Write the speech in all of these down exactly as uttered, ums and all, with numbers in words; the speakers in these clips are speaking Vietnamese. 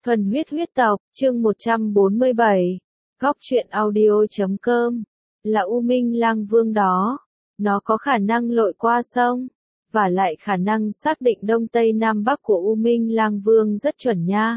Thuần huyết huyết tộc, chương một trăm bốn mươi bảy. Góc truyện audio chấm com. Là U Minh Lang Vương đó. Nó có khả năng lội qua sông. Và lại khả năng xác định Đông Tây Nam Bắc của U Minh Lang Vương rất chuẩn nha.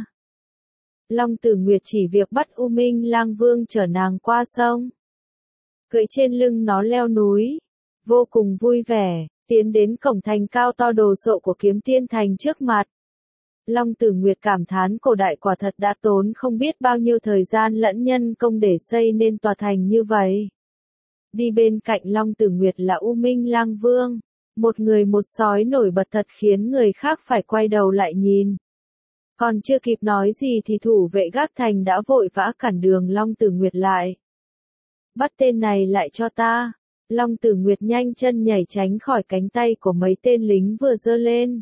Long Tử Nguyệt chỉ việc bắt U Minh Lang Vương chở nàng qua sông. Cưỡi trên lưng nó leo núi. Vô cùng vui vẻ, tiến đến cổng thành cao to đồ sộ của Kiếm Tiên Thành trước mặt. Long Tử Nguyệt cảm thán cổ đại quả thật đã tốn không biết bao nhiêu thời gian lẫn nhân công để xây nên tòa thành như vậy. Đi bên cạnh Long Tử Nguyệt là U Minh Lang Vương, một người một sói nổi bật thật khiến người khác phải quay đầu lại nhìn. Còn chưa kịp nói gì thì thủ vệ gác thành đã vội vã cản đường Long Tử Nguyệt lại. Bắt tên này lại cho ta. Long Tử Nguyệt nhanh chân nhảy tránh khỏi cánh tay của mấy tên lính vừa giơ lên.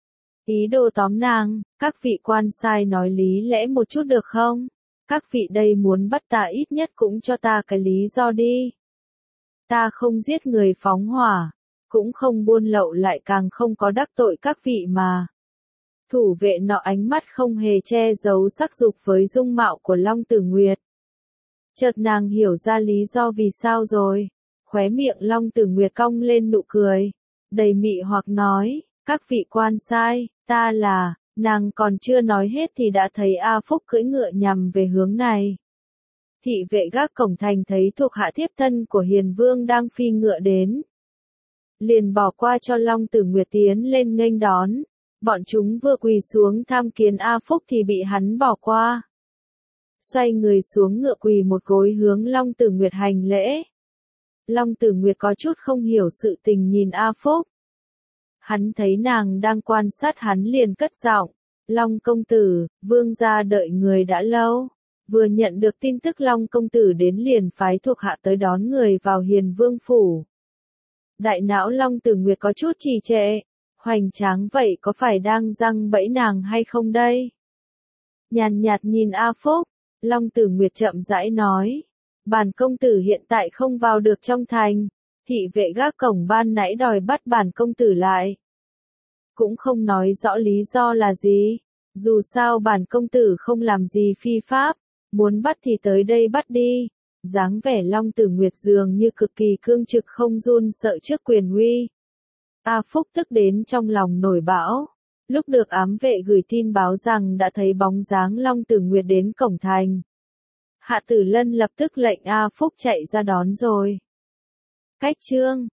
Ý đồ tóm nàng, các vị quan sai nói lý lẽ một chút được không? Các vị đây muốn bắt ta ít nhất cũng cho ta cái lý do đi. Ta không giết người phóng hỏa, cũng không buôn lậu lại càng không có đắc tội các vị mà. Thủ vệ nọ ánh mắt không hề che giấu sắc dục với dung mạo của Long Tử Nguyệt. Chợt nàng hiểu ra lý do vì sao rồi. Khóe miệng Long Tử Nguyệt cong lên nụ cười, đầy mị hoặc nói, các vị quan sai, ta là, nàng còn chưa nói hết thì đã thấy A Phúc cưỡi ngựa nhằm về hướng này. Thị vệ gác cổng thành thấy thuộc hạ thiếp thân của Hiền Vương đang phi ngựa đến. Liền bỏ qua cho Long Tử Nguyệt tiến lên nghênh đón, bọn chúng vừa quỳ xuống tham kiến A Phúc thì bị hắn bỏ qua. Xoay người xuống ngựa quỳ một gối hướng Long Tử Nguyệt hành lễ. Long Tử Nguyệt có chút không hiểu sự tình nhìn A Phúc. Hắn thấy nàng đang quan sát hắn liền cất giọng, Long công tử, vương gia đợi người đã lâu. Vừa nhận được tin tức Long công tử đến liền phái thuộc hạ tới đón người vào Hiền Vương phủ. Đại não Long Tử Nguyệt có chút trì trệ, hoành tráng vậy có phải đang giăng bẫy nàng hay không đây? Nhàn nhạt nhìn A Phúc, Long Tử Nguyệt chậm rãi nói. Bản công tử hiện tại không vào được trong thành, thị vệ gác cổng ban nãy đòi bắt bản công tử lại. Cũng không nói rõ lý do là gì, dù sao bản công tử không làm gì phi pháp, muốn bắt thì tới đây bắt đi. Dáng vẻ Long Tử Nguyệt dường như cực kỳ cương trực không run sợ trước quyền uy. A Phúc tức đến trong lòng nổi bão, lúc được ám vệ gửi tin báo rằng đã thấy bóng dáng Long Tử Nguyệt đến cổng thành. Hạ Tử Lân lập tức lệnh A Phúc chạy ra đón rồi. Cách chương